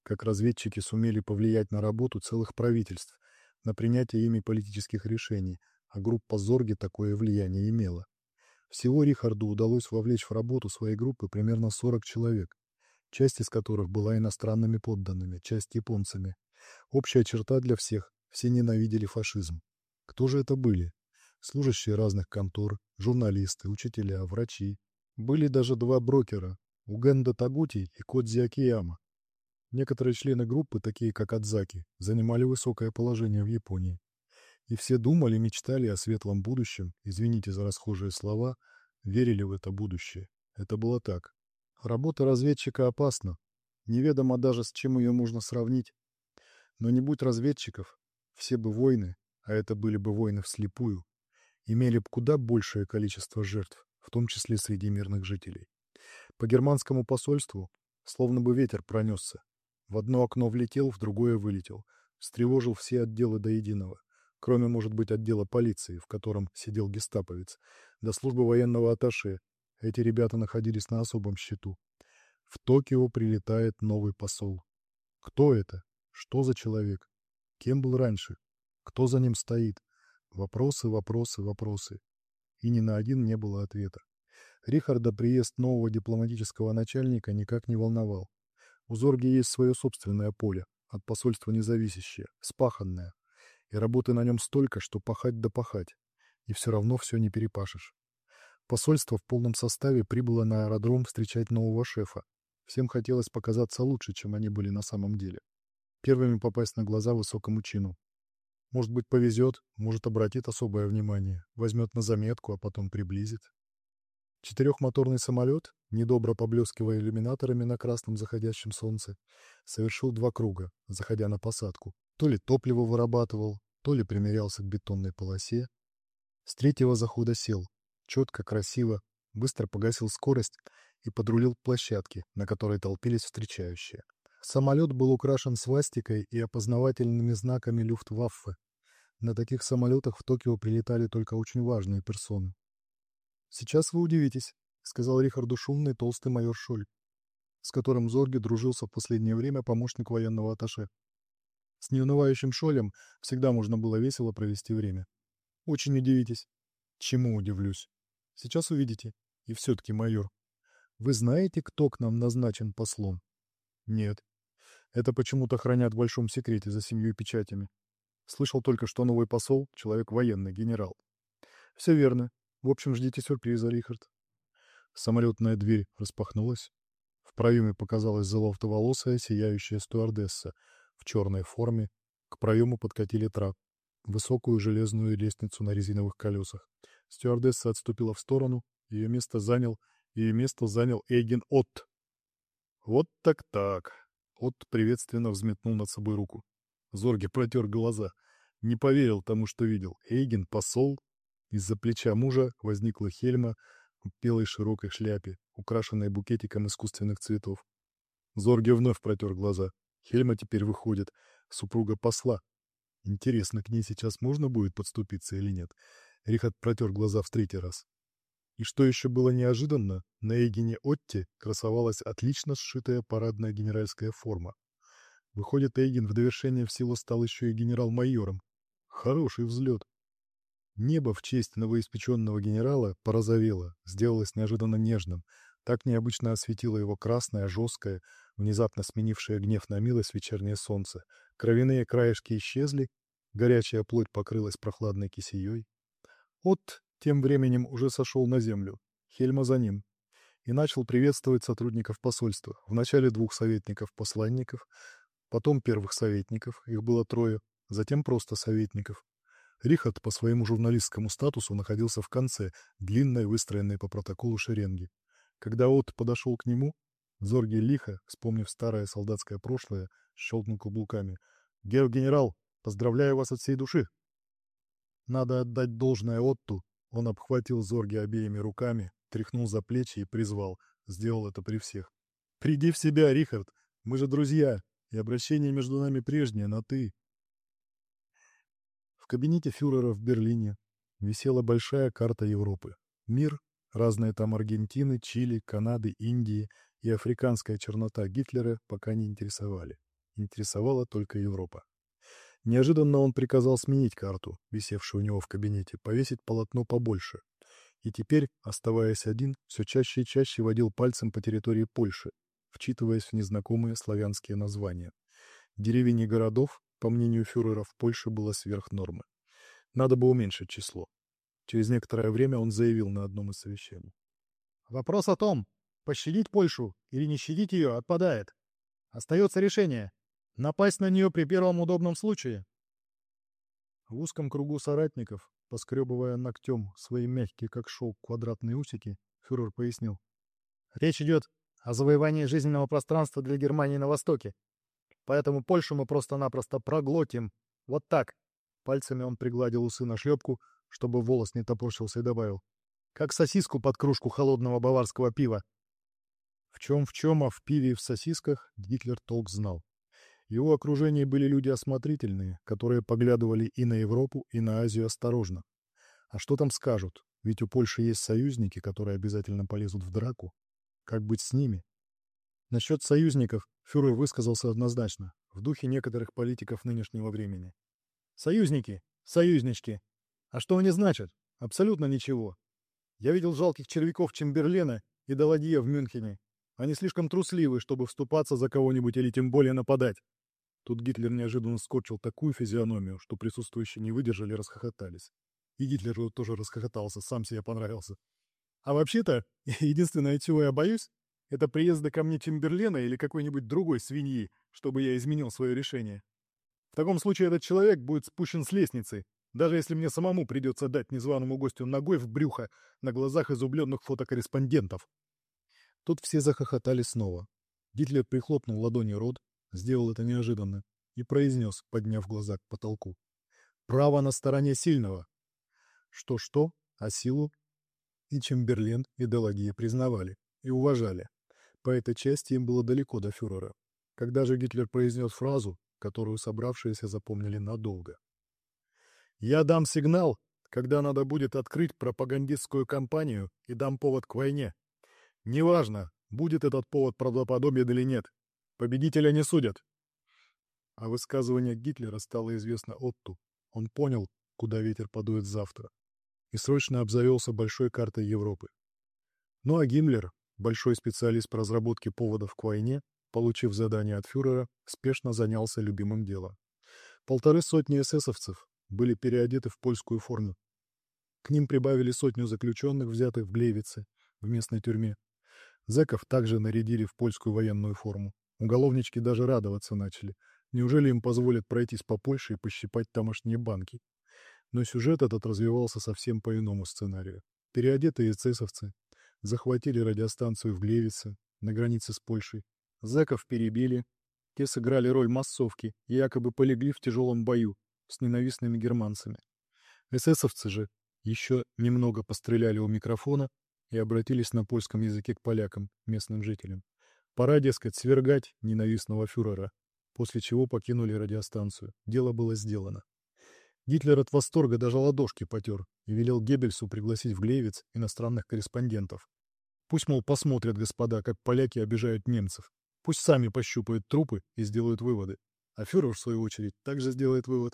как разведчики сумели повлиять на работу целых правительств, на принятие ими политических решений, а группа Зорге такое влияние имела. Всего Рихарду удалось вовлечь в работу своей группы примерно сорок человек, часть из которых была иностранными подданными, часть японцами. Общая черта для всех — все ненавидели фашизм. Кто же это были? Служащие разных контор, журналисты, учителя, врачи. Были даже два брокера — Угенда Тагути и Кодзи Акияма. Некоторые члены группы, такие как Адзаки, занимали высокое положение в Японии. И все думали, мечтали о светлом будущем, извините за расхожие слова, верили в это будущее. Это было так. Работа разведчика опасна. Неведомо даже, с чем ее можно сравнить. Но не будь разведчиков, все бы войны, а это были бы войны вслепую, имели бы куда большее количество жертв, в том числе среди мирных жителей. По германскому посольству словно бы ветер пронесся. В одно окно влетел, в другое вылетел. Встревожил все отделы до единого. Кроме, может быть, отдела полиции, в котором сидел гестаповец, до службы военного атташе. Эти ребята находились на особом счету. В Токио прилетает новый посол. Кто это? Что за человек? Кем был раньше? Кто за ним стоит? Вопросы, вопросы, вопросы. И ни на один не было ответа. Рихарда приезд нового дипломатического начальника никак не волновал. У Зорги есть свое собственное поле, от посольства независящее, спаханное. И работы на нем столько, что пахать да пахать. И все равно все не перепашешь. Посольство в полном составе прибыло на аэродром встречать нового шефа. Всем хотелось показаться лучше, чем они были на самом деле. Первыми попасть на глаза высокому чину. Может быть, повезет, может, обратит особое внимание, возьмет на заметку, а потом приблизит. Четырехмоторный самолет, недобро поблескивая иллюминаторами на красном заходящем солнце, совершил два круга, заходя на посадку. То ли топливо вырабатывал, то ли примерялся к бетонной полосе. С третьего захода сел, четко, красиво, быстро погасил скорость и подрулил к площадке, на которой толпились встречающие. Самолет был украшен свастикой и опознавательными знаками Люфтваффе. На таких самолетах в Токио прилетали только очень важные персоны. «Сейчас вы удивитесь», — сказал Рихарду шумный толстый майор Шоль, с которым Зорге дружился в последнее время помощник военного атташе. С неунывающим Шолем всегда можно было весело провести время. «Очень удивитесь». «Чему удивлюсь?» «Сейчас увидите. И все-таки, майор, вы знаете, кто к нам назначен послом?» «Нет. Это почему-то хранят в большом секрете за семью печатями. Слышал только, что новый посол — человек военный, генерал». «Все верно. В общем, ждите сюрприза, Рихард». Самолетная дверь распахнулась. В проеме показалась золотоволосая, сияющая стюардесса в черной форме. К проему подкатили трап, высокую железную лестницу на резиновых колесах. Стюардесса отступила в сторону, ее место занял, ее место занял Эйген Отт. «Вот так-так!» Отт приветственно взметнул над собой руку. Зорге протер глаза. Не поверил тому, что видел. Эйген — посол. Из-за плеча мужа возникла Хельма в белой широкой шляпе, украшенной букетиком искусственных цветов. Зорге вновь протер глаза. Хельма теперь выходит, супруга посла. Интересно, к ней сейчас можно будет подступиться или нет? Рихард протер глаза в третий раз. И что еще было неожиданно, на Эйгене Отте красовалась отлично сшитая парадная генеральская форма. Выходит, Эйген в довершение всего стал еще и генерал-майором. Хороший взлет. Небо в честь новоиспеченного генерала порозовело, сделалось неожиданно нежным. Так необычно осветило его красное, жесткое, внезапно сменившее гнев на милость вечернее солнце. Кровяные краешки исчезли, горячая плоть покрылась прохладной кисеей. Отт тем временем уже сошел на землю, Хельма за ним, и начал приветствовать сотрудников посольства. Вначале двух советников-посланников, потом первых советников, их было трое, затем просто советников. Рихард по своему журналистскому статусу находился в конце длинной, выстроенной по протоколу шеренги. Когда Отт подошел к нему, Зорге лихо, вспомнив старое солдатское прошлое, щелкнул каблуками. «Гео-генерал, поздравляю вас от всей души!» Надо отдать должное Отту. Он обхватил Зорге обеими руками, тряхнул за плечи и призвал. Сделал это при всех. «Приди в себя, Рихард! Мы же друзья, и обращение между нами прежнее, на «ты». В кабинете фюрера в Берлине висела большая карта Европы. Мир, разные там Аргентины, Чили, Канады, Индии и африканская чернота Гитлера пока не интересовали. Интересовала только Европа. Неожиданно он приказал сменить карту, висевшую у него в кабинете, повесить полотно побольше. И теперь, оставаясь один, все чаще и чаще водил пальцем по территории Польши, вчитываясь в незнакомые славянские названия. Деревень и городов, по мнению фюрера, в Польше было сверх нормы. Надо бы уменьшить число. Через некоторое время он заявил на одном из совещаний: «Вопрос о том, пощадить Польшу или не щадить ее, отпадает. Остается решение — напасть на нее при первом удобном случае». В узком кругу соратников, поскребывая ногтем свои мягкие, как шелк, квадратные усики, фюрер пояснил: «Речь идет о завоевании жизненного пространства для Германии на Востоке. Поэтому Польшу мы просто-напросто проглотим. Вот так». Пальцами он пригладил усы на шлепку, чтобы волос не топорщился, и добавил: «Как сосиску под кружку холодного баварского пива». В чем в чем, а в пиве и в сосисках Гитлер толк знал. В его окружении были люди осмотрительные, которые поглядывали и на Европу, и на Азию осторожно. А что там скажут? Ведь у Польши есть союзники, которые обязательно полезут в драку. Как быть с ними? Насчет союзников фюрер высказался однозначно, в духе некоторых политиков нынешнего времени. Союзники, союзнички. А что они значат? Абсолютно ничего. Я видел жалких червяков Чемберлена и Даладье в Мюнхене. Они слишком трусливы, чтобы вступаться за кого-нибудь или тем более нападать. Тут Гитлер неожиданно скорчил такую физиономию, что присутствующие не выдержали и расхохотались. И Гитлер тоже расхохотался, сам себе понравился. А вообще-то, единственное, чего я боюсь, это приезда ко мне Чемберлена или какой-нибудь другой свиньи, чтобы я изменил свое решение. В таком случае этот человек будет спущен с лестницы, даже если мне самому придется дать незваному гостю ногой в брюхо на глазах изумленных фотокорреспондентов. Тут все захохотали снова. Гитлер прихлопнул ладонью рот, сделал это неожиданно, и произнес, подняв глаза к потолку: «Право на стороне сильного». Что-что, а силу и Чемберлен, и Даладье признавали и уважали. По этой части им было далеко до фюрера. Когда же Гитлер произнес фразу, которую собравшиеся запомнили надолго: «Я дам сигнал, когда надо будет открыть пропагандистскую кампанию, и дам повод к войне. Неважно, будет этот повод правдоподобен или нет. Победителя не судят». А высказывание Гитлера стало известно Отту. Он понял, куда ветер подует завтра, и срочно обзавелся большой картой Европы. Ну а Гиммлер, большой специалист по разработке поводов к войне, получив задание от фюрера, спешно занялся любимым делом. Полторы сотни эсэсовцев были переодеты в польскую форму. К ним прибавили сотню заключенных, взятых в Глейвице, в местной тюрьме. Зэков также нарядили в польскую военную форму. Уголовнички даже радоваться начали. Неужели им позволят пройтись по Польше и пощипать тамошние банки? Но сюжет этот развивался совсем по иному сценарию. Переодетые эсэсовцы захватили радиостанцию в Глейвице, на границе с Польшей. Зэков перебили. Те сыграли роль массовки и якобы полегли в тяжелом бою с ненавистными германцами. Эсэсовцы же еще немного постреляли у микрофона и обратились на польском языке к полякам, местным жителям. Пора, дескать, свергать ненавистного фюрера, после чего покинули радиостанцию. Дело было сделано. Гитлер от восторга даже ладошки потер и велел Геббельсу пригласить в Глейвиц иностранных корреспондентов. Пусть, мол, посмотрят господа, как поляки обижают немцев. Пусть сами пощупают трупы и сделают выводы. А фюрер, в свою очередь, также сделает вывод.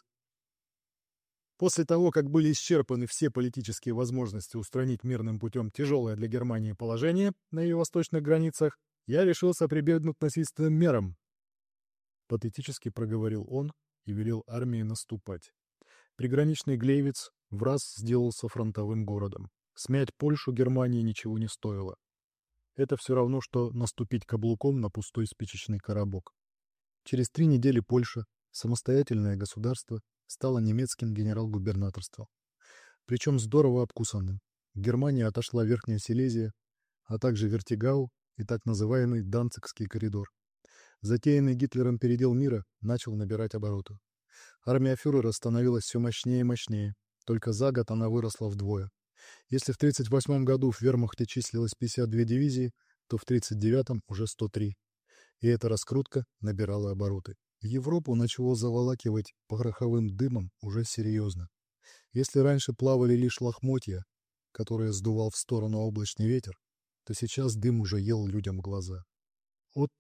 После того, как были исчерпаны все политические возможности устранить мирным путем тяжелое для Германии положение на ее восточных границах, я решился прибегнуть к насильственным мерам. Патетически проговорил он и велел армии наступать. Приграничный Глейвиц враз сделался фронтовым городом. Смять Польшу Германии ничего не стоило. Это все равно, что наступить каблуком на пустой спичечный коробок. Через три недели Польша, самостоятельное государство, стало немецким генерал-губернаторством. Причем здорово обкусанным. Германия отошла Верхняя Силезия, а также Вертигау и так называемый Данцигский коридор. Затеянный Гитлером передел мира начал набирать обороты. Армия фюрера становилась все мощнее и мощнее. Только за год она выросла вдвое. Если в тридцать восьмом году в вермахте числилось пятьдесят две дивизии, то в тридцать девятом уже сто три. И эта раскрутка набирала обороты. Европу начало заволакивать пороховым дымом уже серьезно. Если раньше плавали лишь лохмотья, которые сдувал в сторону облачный ветер, то сейчас дым уже ел людям глаза. Отт,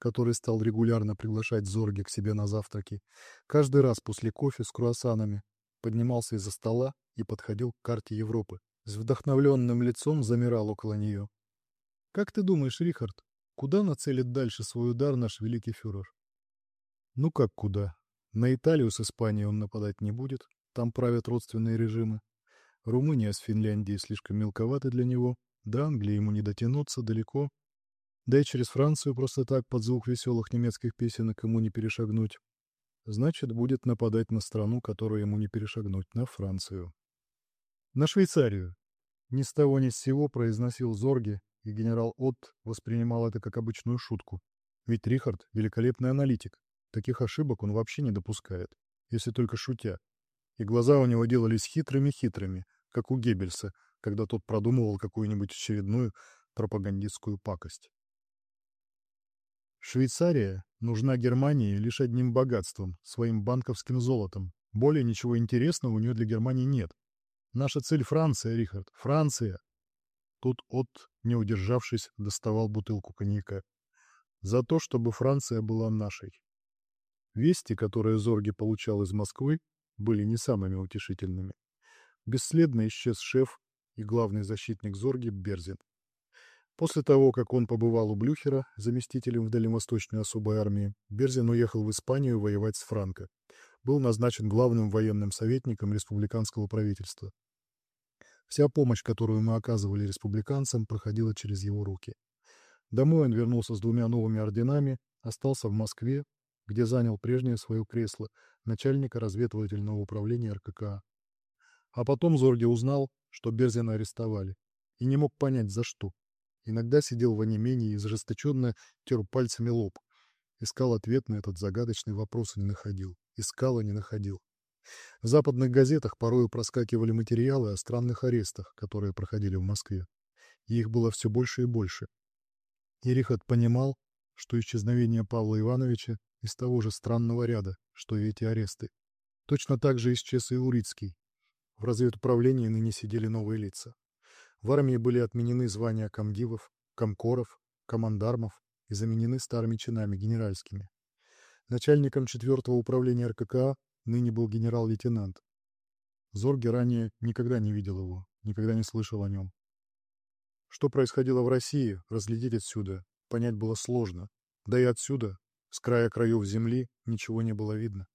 который стал регулярно приглашать Зорге к себе на завтраки, каждый раз после кофе с круассанами поднимался из-за стола и подходил к карте Европы. С вдохновленным лицом замирал около нее. «Как ты думаешь, Рихард, куда нацелит дальше свой удар наш великий фюрер?» «Ну как куда? На Италию с Испанией он нападать не будет, там правят родственные режимы. Румыния с Финляндией слишком мелковаты для него, до Англии ему не дотянуться далеко. Да и через Францию просто так под звук веселых немецких песенок ему не перешагнуть. Значит, будет нападать на страну, которую ему не перешагнуть, на Францию. На Швейцарию!» Ни с того ни с сего произносил Зорге, и генерал Отт воспринимал это как обычную шутку. Ведь Рихард — великолепный аналитик. Таких ошибок он вообще не допускает, если только шутя. И глаза у него делались хитрыми-хитрыми, как у Геббельса, когда тот продумывал какую-нибудь очередную пропагандистскую пакость. Швейцария нужна Германии лишь одним богатством, своим банковским золотом. Более ничего интересного у нее для Германии нет. Наша цель — Франция, Рихард, Франция. Тут Отт, не удержавшись, доставал бутылку коньяка. За то, чтобы Франция была нашей. Вести, которые Зорге получал из Москвы, были не самыми утешительными. Бесследно исчез шеф и главный защитник Зорге Берзин. После того, как он побывал у Блюхера, заместителем в Дальневосточной особой армии, Берзин уехал в Испанию воевать с Франко. Был назначен главным военным советником республиканского правительства. Вся помощь, которую мы оказывали республиканцам, проходила через его руки. Домой он вернулся с двумя новыми орденами, остался в Москве, где занял прежнее свое кресло начальника разведывательного управления эр ка ка а. А потом Зорге узнал, что Берзина арестовали, и не мог понять, за что. Иногда сидел в онемении и ожесточенно тер пальцами лоб. Искал ответ на этот загадочный вопрос и не находил. Искал и не находил. В западных газетах порою проскакивали материалы о странных арестах, которые проходили в Москве. И их было все больше и больше. И Рихард понимал, что исчезновение Павла Ивановича из того же странного ряда, что и эти аресты. Точно так же исчез и Урицкий. В разведуправлении ныне сидели новые лица. В армии были отменены звания комдивов, комкоров, командармов и заменены старыми чинами генеральскими. Начальником четвертого управления эр ка ка а ныне был генерал-лейтенант. Зорге ранее никогда не видел его, никогда не слышал о нем. Что происходило в России, разглядеть отсюда, понять было сложно. Да и отсюда, с края краев земли, ничего не было видно.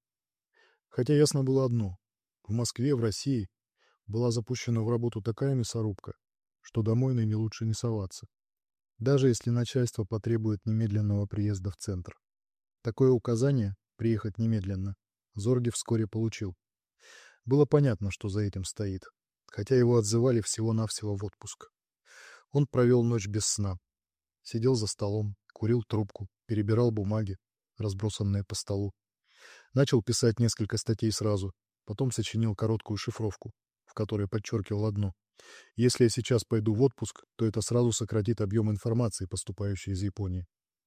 Хотя ясно было одно. В Москве, в России, была запущена в работу такая мясорубка, что домой ныне лучше не соваться. Даже если начальство потребует немедленного приезда в центр. Такое указание — приехать немедленно — Зорге вскоре получил. Было понятно, что за этим стоит, хотя его отзывали всего-навсего в отпуск. Он провел ночь без сна. Сидел за столом, курил трубку, перебирал бумаги, разбросанные по столу. Начал писать несколько статей сразу, потом сочинил короткую шифровку, в которой подчеркивал одно. Если я сейчас пойду в отпуск, то это сразу сократит объем информации, поступающей из Японии.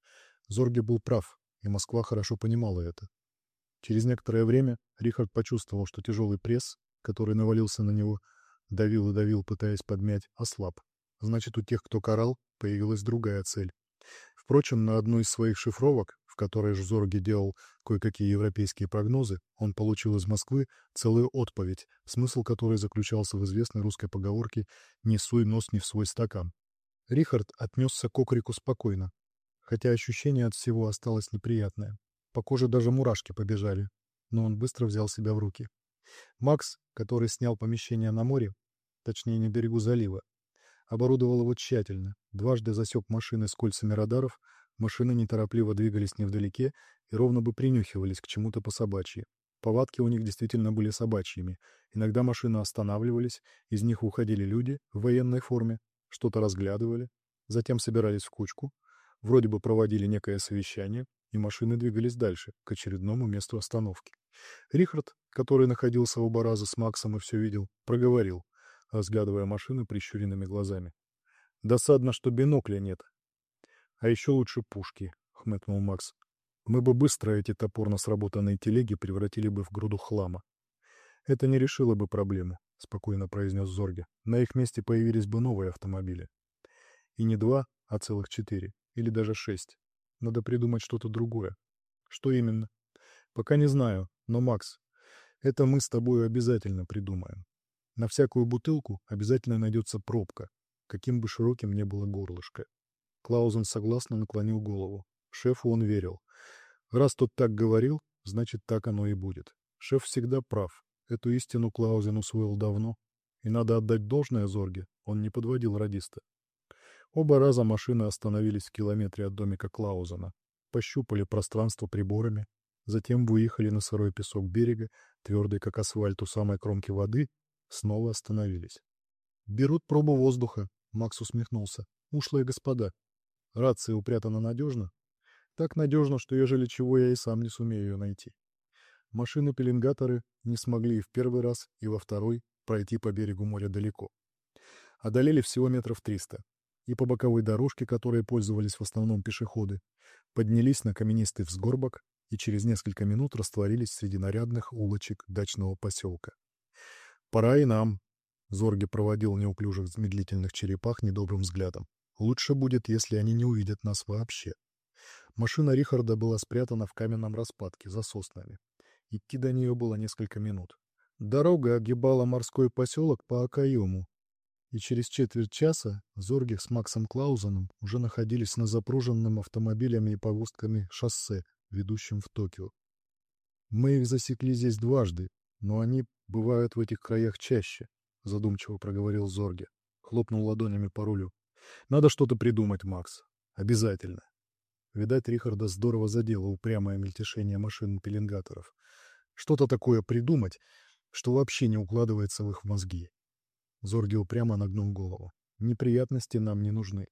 Зорге был прав, и Москва хорошо понимала это. Через некоторое время Рихард почувствовал, что тяжелый пресс, который навалился на него, давил и давил, пытаясь подмять, ослаб. Значит, у тех, кто карал, появилась другая цель. Впрочем, на одну из своих шифровок, в которой же Зорге делал кое-какие европейские прогнозы, он получил из Москвы целую отповедь, смысл которой заключался в известной русской поговорке «не суй нос не в свой стакан». Рихард отнесся к окрику спокойно, хотя ощущение от всего осталось неприятное. По коже даже мурашки побежали, но он быстро взял себя в руки. Макс, который снял помещение на море, точнее на берегу залива, оборудовал его тщательно, дважды засек машины с кольцами радаров, машины неторопливо двигались невдалеке и ровно бы принюхивались к чему-то по собачьи. Повадки у них действительно были собачьими. Иногда машины останавливались, из них уходили люди в военной форме, что-то разглядывали, затем собирались в кучку, вроде бы проводили некое совещание, и машины двигались дальше, к очередному месту остановки. Рихард, который находился в оба раза с Максом и все видел, проговорил, разглядывая машины прищуренными глазами. «Досадно, что бинокля нет. А еще лучше пушки», — хмыкнул Макс. «Мы бы быстро эти топорно сработанные телеги превратили бы в груду хлама». «Это не решило бы проблему», — спокойно произнес Зорге. «На их месте появились бы новые автомобили. И не два, а целых четыре, или даже шесть. Надо придумать что-то другое. Что именно? Пока не знаю, но, Макс, это мы с тобой обязательно придумаем. На всякую бутылку обязательно найдется пробка, каким бы широким ни было горлышко. Клаузен согласно наклонил голову. Шефу он верил. Раз тот так говорил, значит, так оно и будет. Шеф всегда прав. Эту истину Клаузен усвоил давно. И надо отдать должное Зорге, он не подводил радиста. Оба раза машины остановились в километре от домика Клаузена, пощупали пространство приборами, затем выехали на сырой песок берега, твердый как асфальт у самой кромки воды, снова остановились. «Берут пробу воздуха», — Макс усмехнулся. «Ушлые господа. Рация упрятана надежно? Так надежно, что ежели чего я и сам не сумею ее найти». Машины-пеленгаторы не смогли и в первый раз, и во второй пройти по берегу моря далеко. Одолели всего метров триста. И по боковой дорожке, которой пользовались в основном пешеходы, поднялись на каменистый взгорбок и через несколько минут растворились среди нарядных улочек дачного поселка. «Пора и нам», — Зорге проводил неуклюжих медлительных черепах недобрым взглядом. «Лучше будет, если они не увидят нас вообще». Машина Рихарда была спрятана в каменном распадке за соснами. Идти до нее было несколько минут. Дорога огибала морской поселок по окоему, и через четверть часа Зорге с Максом Клаузеном уже находились на запруженном автомобилями и повозками шоссе, ведущем в Токио. «Мы их засекли здесь дважды, но они бывают в этих краях чаще», — задумчиво проговорил Зорге. Хлопнул ладонями по рулю. «Надо что-то придумать, Макс. Обязательно». Видать, Рихарда здорово задело упрямое мельтешение машин-пеленгаторов. Что-то такое придумать, что вообще не укладывается в их мозги. Зорге упрямо нагнул голову. Неприятности нам не нужны.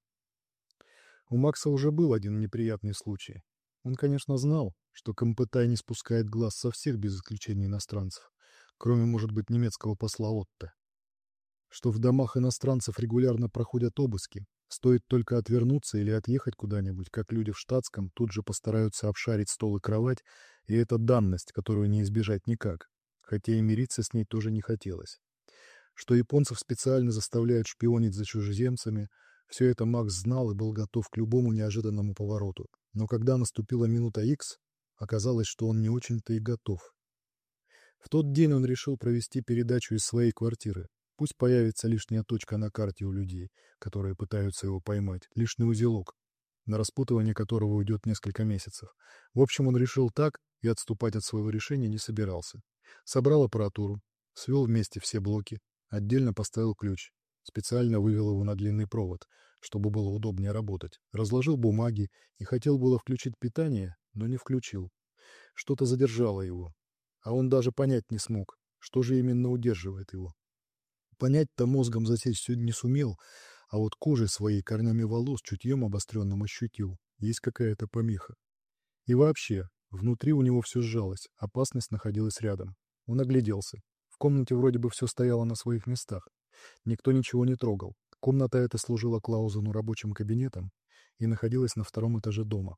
У Макса уже был один неприятный случай. Он, конечно, знал, что Компетай не спускает глаз со всех без исключения иностранцев, кроме, может быть, немецкого посла Отто. Что в домах иностранцев регулярно проходят обыски. Стоит только отвернуться или отъехать куда-нибудь, как люди в штатском тут же постараются обшарить стол и кровать, и это данность, которую не избежать никак, хотя и мириться с ней тоже не хотелось. Что японцев специально заставляют шпионить за чужеземцами, все это Макс знал и был готов к любому неожиданному повороту. Но когда наступила минута Икс, оказалось, что он не очень-то и готов. В тот день он решил провести передачу из своей квартиры. Пусть появится лишняя точка на карте у людей, которые пытаются его поймать, лишний узелок, на распутывание которого уйдет несколько месяцев. В общем, он решил так и отступать от своего решения не собирался. Собрал аппаратуру, свел вместе все блоки, отдельно поставил ключ, специально вывел его на длинный провод, чтобы было удобнее работать, разложил бумаги и хотел было включить питание, но не включил. Что-то задержало его, а он даже понять не смог, что же именно удерживает его. Понять-то мозгом засечь не сумел, а вот кожей своей, корнями волос, чутьем обостренным ощутил, есть какая-то помеха. И вообще, внутри у него все сжалось, опасность находилась рядом. Он огляделся. В комнате вроде бы все стояло на своих местах. Никто ничего не трогал. Комната эта служила Клаузену рабочим кабинетом и находилась на втором этаже дома.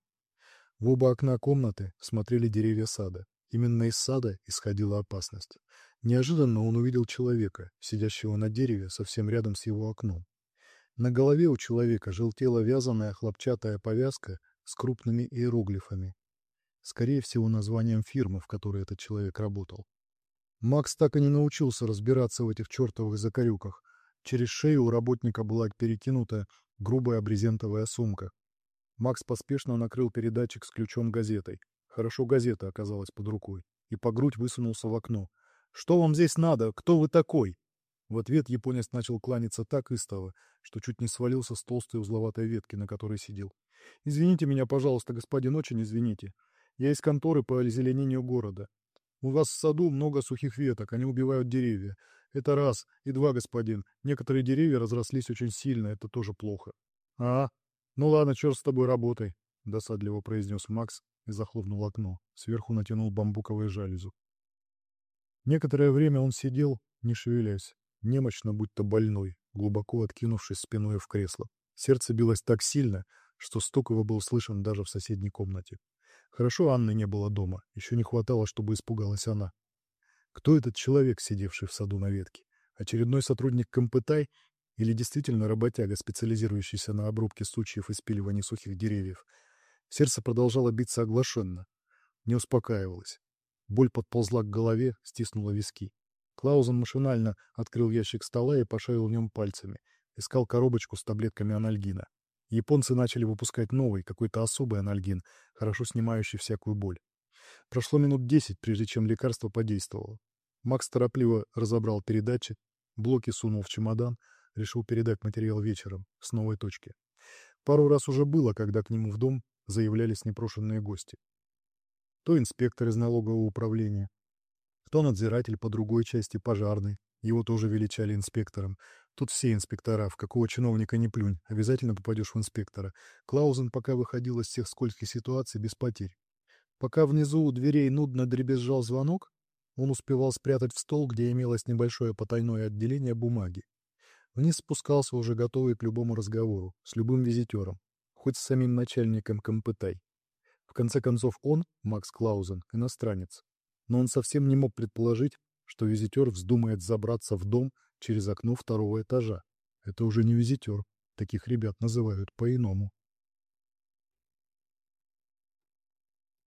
В оба окна комнаты смотрели деревья сада. Именно из сада исходила опасность. Неожиданно он увидел человека, сидящего на дереве совсем рядом с его окном. На голове у человека желтела вязаная хлопчатая повязка с крупными иероглифами. Скорее всего, названием фирмы, в которой этот человек работал. Макс так и не научился разбираться в этих чертовых закорюках. Через шею у работника была перекинута грубая брезентовая сумка. Макс поспешно накрыл передатчик с ключом газетой. Хорошо газета оказалась под рукой. И по грудь высунулся в окно. «Что вам здесь надо? Кто вы такой?» В ответ японец начал кланяться так истово, что чуть не свалился с толстой узловатой ветки, на которой сидел. «Извините меня, пожалуйста, господин, очень извините. Я из конторы по озеленению города. У вас в саду много сухих веток, они убивают деревья. Это раз. И два, господин. Некоторые деревья разрослись очень сильно, это тоже плохо». «А, ну ладно, черт с тобой, работай», — досадливо произнес Макс и захлопнул окно. Сверху натянул бамбуковую жалюзю. Некоторое время он сидел, не шевелясь, немощно, будто больной, глубоко откинувшись спиной в кресло. Сердце билось так сильно, что стук его был слышен даже в соседней комнате. Хорошо Анны не было дома, еще не хватало, чтобы испугалась она. Кто этот человек, сидевший в саду на ветке? Очередной сотрудник Компетай или действительно работяга, специализирующийся на обрубке сучьев и спиливании сухих деревьев? Сердце продолжало биться оглашенно, не успокаивалось. Боль подползла к голове, стиснула виски. Клаузен машинально открыл ящик стола и пошарил в нем пальцами. Искал коробочку с таблетками анальгина. Японцы начали выпускать новый, какой-то особый анальгин, хорошо снимающий всякую боль. Прошло минут десять, прежде чем лекарство подействовало. Макс торопливо разобрал передатчик, блоки сунул в чемодан, решил передать материал вечером, с новой точки. Пару раз уже было, когда к нему в дом заявлялись непрошенные гости. То инспектор из налогового управления, то надзиратель по другой части пожарной, его тоже величали инспектором. Тут все инспектора, в какого чиновника не плюнь, обязательно попадешь в инспектора. Клаузен пока выходил из всех скольких ситуаций без потерь. Пока внизу у дверей нудно дребезжал звонок, он успевал спрятать в стол, где имелось небольшое потайное отделение бумаги. Вниз спускался уже готовый к любому разговору, с любым визитером, хоть с самим начальником Компытай. В конце концов он, Макс Клаузен, иностранец. Но он совсем не мог предположить, что визитер вздумает забраться в дом через окно второго этажа. Это уже не визитер, таких ребят называют по-иному.